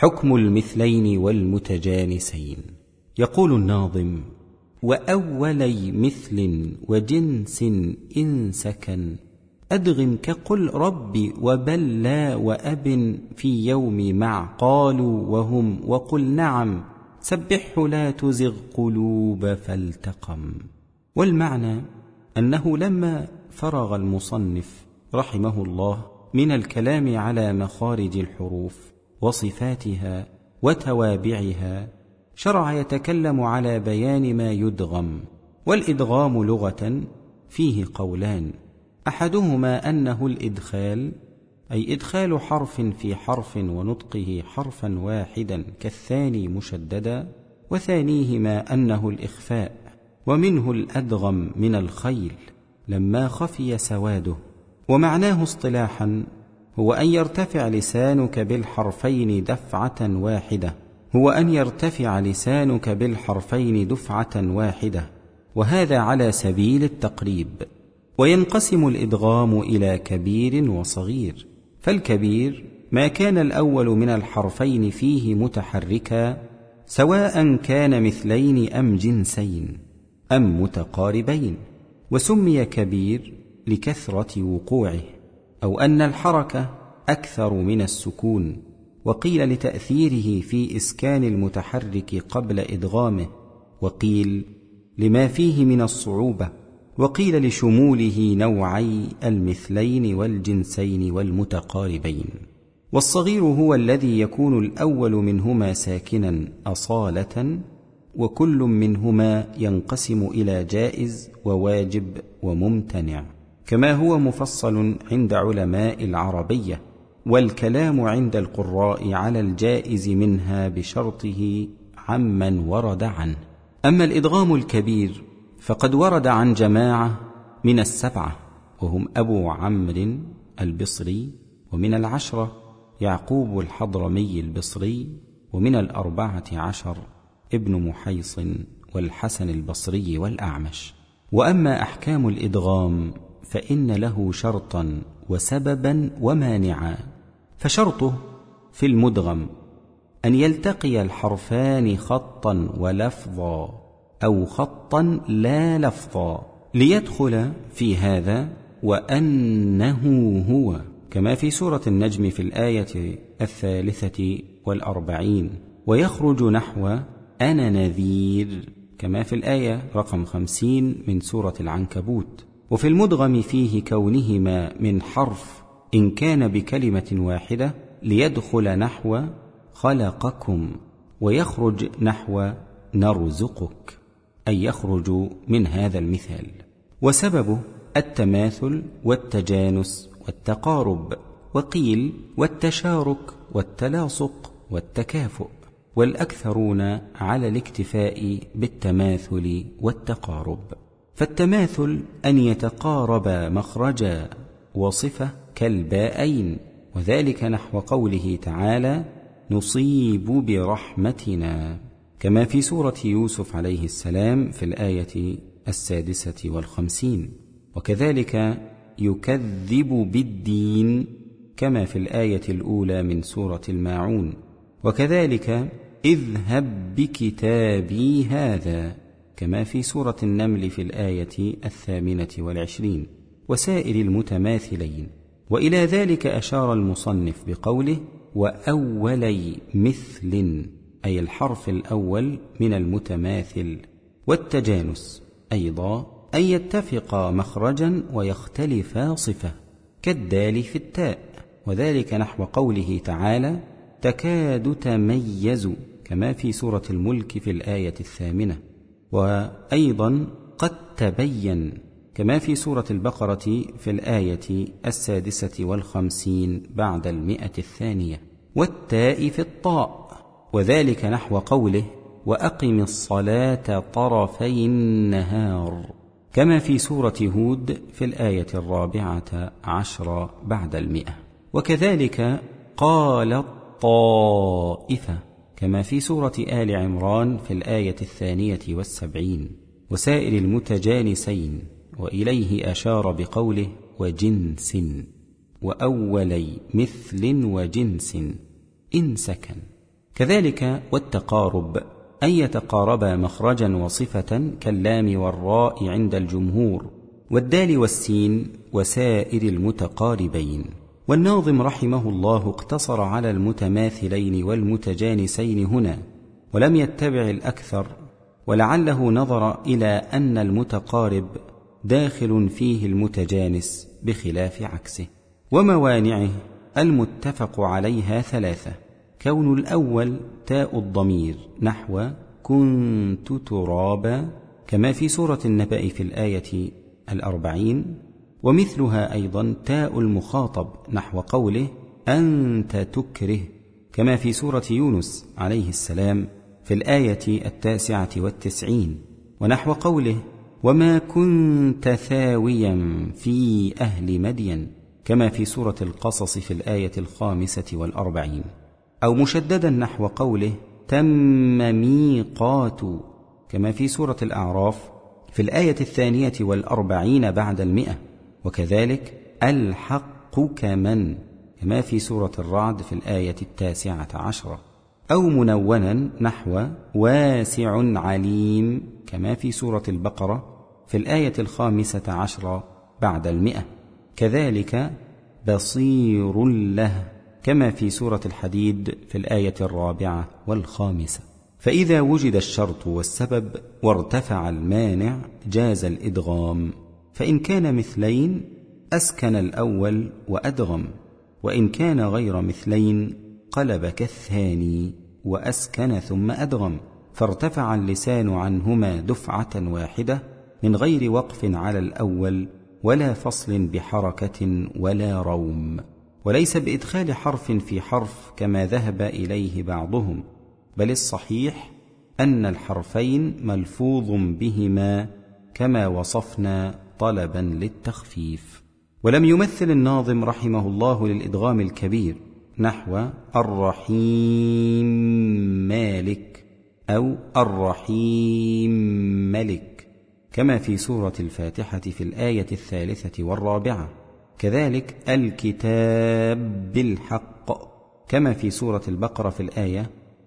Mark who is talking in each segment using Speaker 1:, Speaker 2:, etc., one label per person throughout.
Speaker 1: حكم المثلين والمتجانسين. يقول الناظم: وأولي مثل وجنس إن سكن أدغم كقل رب وبل لا وأب في يوم مع قالوا وهم وقل نعم سبحه لا تزغ قلوب فالتقم. والمعنى أنه لما فرغ المصنف رحمه الله من الكلام على مخارج الحروف وصفاتها وتوابعها، شرع يتكلم على بيان ما يدغم. والإدغام لغة فيه قولان: أحدهما أنه الإدخال، أي إدخال حرف في حرف ونطقه حرفا واحدا كالثاني مشددا، وثانيهما أنه الإخفاء، ومنه الأدغم من الخيل لما خفي سواده. ومعناه اصطلاحا هو أن يرتفع لسانك بالحرفين دفعة واحدة، وهذا على سبيل التقريب. وينقسم الإدغام إلى كبير وصغير، فالكبير ما كان الأول من الحرفين فيه متحركا، سواء كان مثلين أم جنسين أم متقاربين، وسمي كبير لكثرة وقوعه، أو أن الحركة أكثر من السكون، وقيل لتأثيره في إسكان المتحرك قبل إدغامه، وقيل لما فيه من الصعوبة، وقيل لشموله نوعي المثلين والجنسين والمتقاربين. والصغير هو الذي يكون الأول منهما ساكنا أصالة، وكل منهما ينقسم إلى جائز وواجب وممتنع، كما هو مفصل عند علماء العربية، والكلام عند القراء على الجائز منها بشرطه عمن ورد عنه. أما الإدغام الكبير فقد ورد عن جماعة من السبعة، وهم أبو عمرو البصري، ومن العشرة يعقوب الحضرمي البصري، ومن 14 ابن محيص والحسن البصري والأعمش. وأما أحكام الإدغام فإن له شرطا وسببا ومانعا. فشرطه في المدغم أن يلتقي الحرفان خطا ولفظا، أو خطا لا لفظا، ليدخل في هذا وأنه هو، كما في سورة النجم في الآية 43، ويخرج نحو أنا نذير، كما في الآية رقم 50 من سورة العنكبوت. وفي المدغم فيه كونهما من حرف إن كان بكلمة واحدة، ليدخل نحو خلقكم، ويخرج نحو نرزقك، أي يخرج من هذا المثال. وسببه التماثل والتجانس والتقارب، وقيل والتشارك والتلاصق والتكافؤ، والأكثرون على الاكتفاء بالتماثل والتقارب. فالتماثل أن يتقارب مخرجا وصفة كالباءين، وذلك نحو قوله تعالى: نصيب برحمتنا، كما في سورة يوسف عليه السلام في الآية 56. وكذلك يكذب بالدين، كما في الآية الأولى من سورة الماعون. وكذلك اذهب بكتابي هذا، كما في سورة النمل في الآية 28، وسائر المتماثلين. وإلى ذلك أشار المصنف بقوله: وأولي مثل، أي الحرف الأول من المتماثل. والتجانس أيضا أن يتفقا مخرجا ويختلفا صفة، كالدال في التاء، وذلك نحو قوله تعالى: تكاد تميز، كما في سورة الملك في الآية 8. وأيضا قد تبين، كما في سورة البقرة في الآية 56 بعد 100. والتاء في الطاء، وذلك نحو قوله: وأقم الصلاة طرفي النهار، كما في سورة هود في الآية 14 بعد 100. وكذلك قال طائفة، كما في سورة آل عمران في الآية 72. وسائر المتجانسين، وإليه أشار بقوله: وجنس، وأولي مثل وجنس إن سكن. كذلك والتقارب، أن يتقاربا مخرجا وصفة كاللام والراء عند الجمهور، والدال والسين وسائر المتقاربين. والناظم رحمه الله اقتصر على المتماثلين والمتجانسين هنا، ولم يتبع الأكثر، ولعله نظر إلى أن المتقارب داخل فيه المتجانس بخلاف عكسه. وموانعه المتفق عليها ثلاثة: كون الأول تاء الضمير نحو كنت ترابا، كما في سورة النبأ في الآية 40، ومثلها أيضا تاء المخاطب نحو قوله أنت تكره، كما في سورة يونس عليه السلام في الآية 99، ونحو قوله وما كنت ثاويا في أهل مدين، كما في سورة القصص في الآية 45، أو مشددا نحو قوله تم ميقات، كما في سورة الأعراف في الآية 42 بعد 100، وكذلك الحق كمن، كما في سورة الرعد في الآية 19، أو منونا نحو واسع عليم، كما في سورة البقرة في الآية 15 بعد 100، كذلك بصير له، كما في سورة الحديد في الآية 54. فإذا وجد الشرط والسبب وارتفع المانع جاز الإدغام، فإن كان مثلين أسكن الأول وأدغم، وإن كان غير مثلين قلب كالثاني وأسكن ثم أدغم، فارتفع اللسان عنهما دفعة واحدة من غير وقف على الأول ولا فصل بحركة ولا روم، وليس بإدخال حرف في حرف كما ذهب إليه بعضهم، بل الصحيح أن الحرفين ملفوظ بهما كما وصفنا طلبا للتخفيف. ولم يمثل الناظم رحمه الله للإدغام الكبير نحو الرحيم مالك أو الرحيم ملك، كما في سورة الفاتحة في الآية 43، كذلك الكتاب بالحق، كما في سورة البقرة في الآية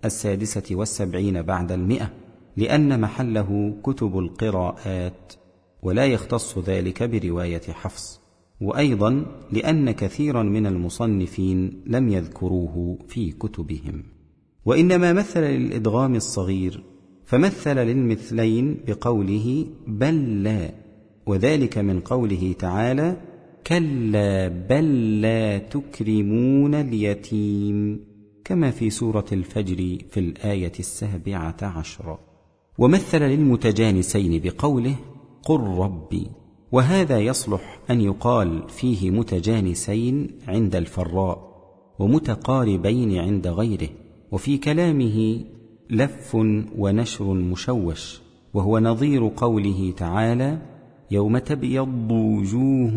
Speaker 1: 76 بعد 100، لأن محله كتب القراءات ولا يختص ذلك برواية حفص، وأيضا لأن كثيرا من المصنفين لم يذكروه في كتبهم. وإنما مثل للإدغام الصغير، فمثل للمثلين بقوله بل لا، وذلك من قوله تعالى كلا بل لا تكرمون اليتيم، كما في سورة الفجر في الآية 17. ومثل للمتجانسين بقوله قل ربي، وهذا يصلح أن يقال فيه متجانسين عند الفراء ومتقاربين عند غيره، وفي كلامه لف ونشر مشوش، وهو نظير قوله تعالى يوم تبيض وجوه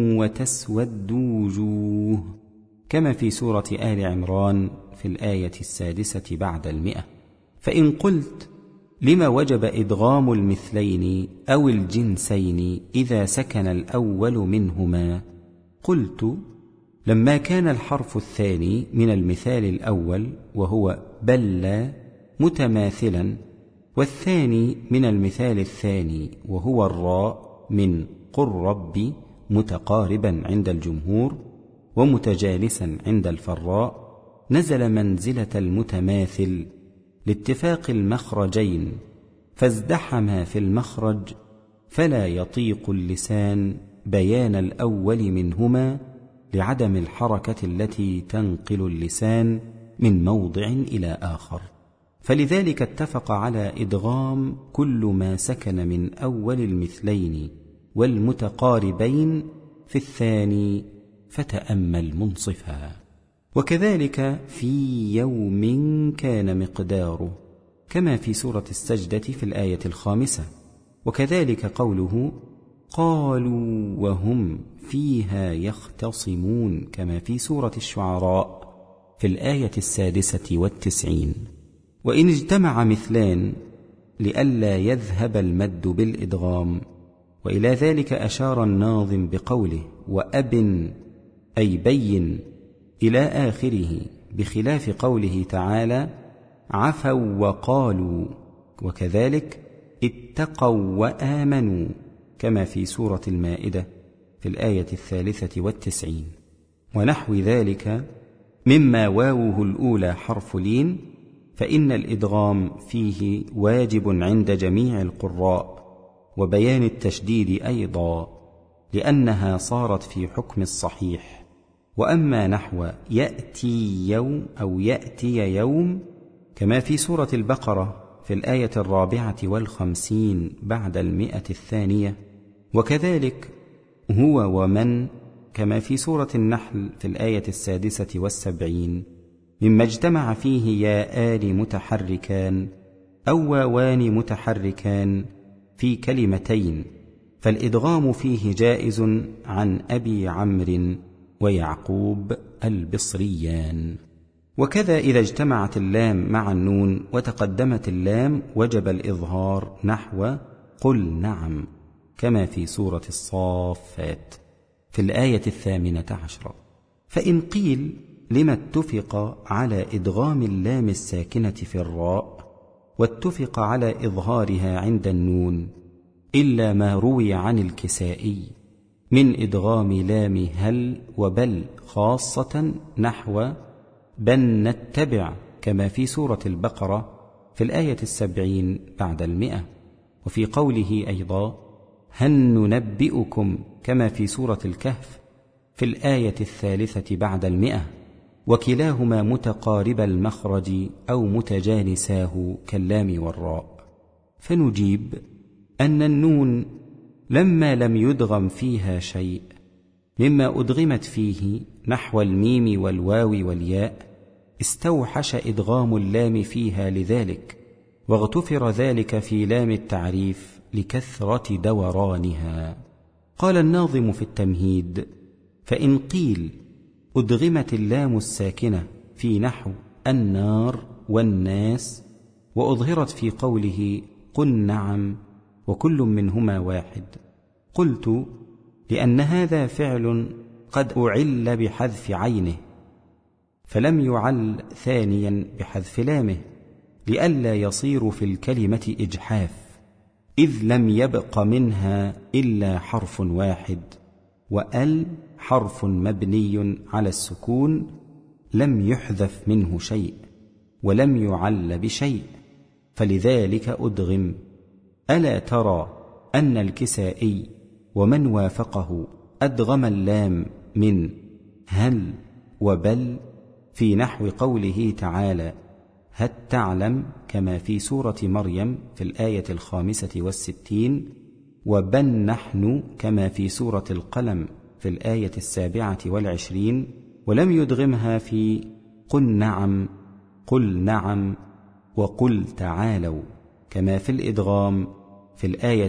Speaker 1: وتسود وجوه، كما في سورة آل عمران في الآية 6 بعد 100. فإن قلت لما وجب إدغام المثلين أو الجنسين إذا سكن الأول منهما؟ قلت لما كان الحرف الثاني من المثال الأول وهو بل متماثلا، والثاني من المثال الثاني وهو الراء من قل ربي متقاربا عند الجمهور ومتجالسا عند الفراء، نزل منزلة المتماثل لاتفاق المخرجين، فازدحما في المخرج فلا يطيق اللسان بيان الأول منهما لعدم الحركة التي تنقل اللسان من موضع إلى آخر، فلذلك اتفق على إدغام كل ما سكن من أول المثلين والمتقاربين في الثاني، فتأمل منصفا. وكذلك في يوم كان مقداره، كما في سورة السجدة في الآية 5، وكذلك قوله قالوا وهم فيها يختصمون، كما في سورة الشعراء في الآية 96. وإن اجتمع مثلان لئلا يذهب المد بالإدغام، وإلى ذلك أشار الناظم بقوله وأبن أي بين إلى آخره، بخلاف قوله تعالى عفوا وقالوا، وكذلك اتقوا وآمنوا كما في سورة المائدة في الآية 93. ونحو ذلك مما واوه الأولى حرف لين، فإن الإدغام فيه واجب عند جميع القراء، وبيان التشديد أيضا لأنها صارت في حكم الصحيح. وأما نحو يأتي يوم أو يأتي يوم كما في سورة البقرة في الآية 54 بعد 100، وكذلك هو ومن كما في سورة النحل في الآية 76، مما اجتمع فيه ياءان متحركان أو واوان متحركان في كلمتين، فالإدغام فيه جائز عن أبي عمرو ويعقوب البصريان. وكذا إذا اجتمعت اللام مع النون وتقدمت اللام وجب الإظهار نحو قل نعم كما في سورة الصافات في الآية 18. فإن قيل لما اتفق على إدغام اللام الساكنة في الراء واتفق على إظهارها عند النون إلا ما روي عن الكسائي من إدغام لام هل وبل خاصة نحو بل نتبع كما في سورة البقرة في الآية 70 بعد 100، وفي قوله أيضا هل ننبئكم كما في سورة الكهف في الآية 3 بعد 100، وكلاهما متقارب المخرج أو متجانساه كاللام والراء. فنجيب أن النون لما لم يدغم فيها شيء مما أدغمت فيه نحو الميم والواو والياء استوحش إدغام اللام فيها لذلك، واغتفر ذلك في لام التعريف لكثرة دورانها. قال الناظم في التمهيد: فإن قيل أدغمت اللام الساكنة في نحو النار والناس وأظهرت في قوله قل نعم وكل منهما واحد، قلت لأن هذا فعل قد أعل بحذف عينه فلم يعل ثانيا بحذف لامه لئلا يصير في الكلمة إجحاف، إذ لم يبق منها إلا حرف واحد، وأل حرف مبني على السكون لم يحذف منه شيء ولم يعل بشيء، فلذلك أدغم. ألا ترى أن الكسائي ومن وافقه أدغم اللام من هل وبل في نحو قوله تعالى هل تعلم كما في سورة مريم في الآية 65، وبل نحن كما في سورة القلم في الآية 27، ولم يدغمها في قل نعم قل نعم وقل تعالوا كما في الإدغام في الآية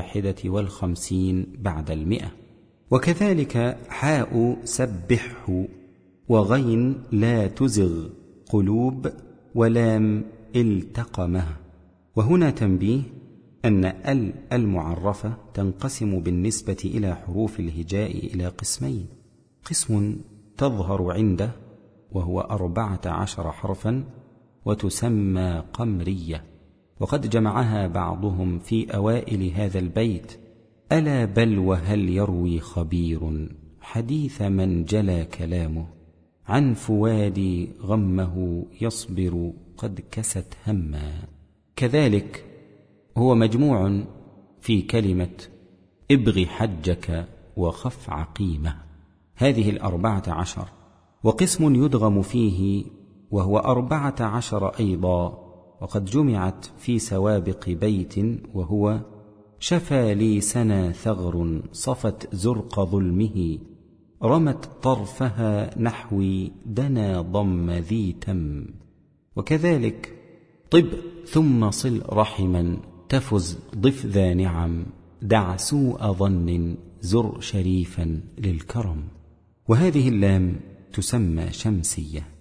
Speaker 1: 51 بعد 100. وكذلك حاء سبحه وغين لا تزغ قلوب ولام التقمه. وهنا تنبيه أن ال المعرفة تنقسم بالنسبة إلى حروف الهجاء إلى قسمين: قسم تظهر عنده وهو 14 حرفا وتسمى قمرية، وقد جمعها بعضهم في أوائل هذا البيت: ألا بل وهل يروي خبير حديث من جلى كلامه عن فؤادي غمه يصبر قد كست هما. كذلك هو مجموع في كلمة ابغ حجك وخف عقيمة، هذه 14. وقسم يدغم فيه وهو 14 أيضا، وقد جمعت في سوابق بيت وهو شفى لي سنا ثغر صفت زرق ظلمه رمت طرفها نحوي دنا ضم ذي تم. وكذلك طب ثم صل رحما تفز ضف ذا نعم دع سوء ظن زر شريفا للكرم. وهذه اللام تسمى شمسية.